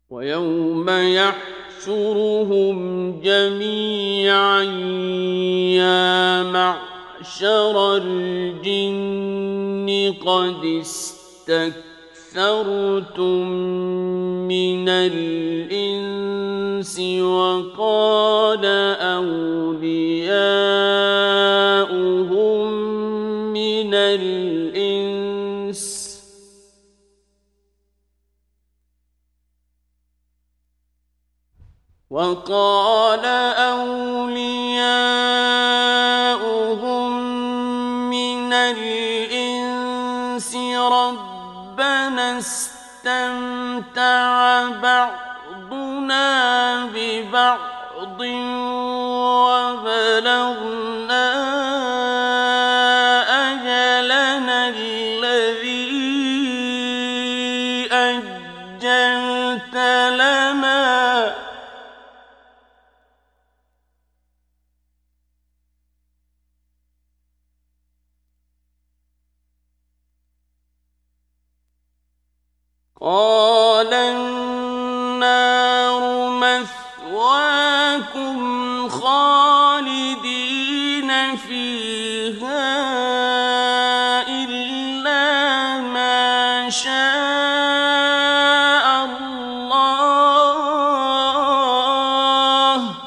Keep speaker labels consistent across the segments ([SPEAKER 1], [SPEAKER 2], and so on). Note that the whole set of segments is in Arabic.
[SPEAKER 1] ويوم يحشرهم جميعا يا معشر الجن قد استكثرتم من الإنس وقال أولياؤهم من الإنس ربنا استمتع بعضنا ببعض وبلغنا أجلنا الذي أجلت لنا قال النار مثواكم خالدين فيها إلا ما شاء الله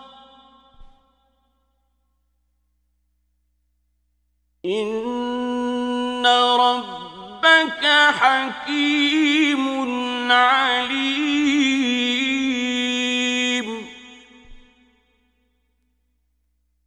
[SPEAKER 1] إن ربك حكيم عليم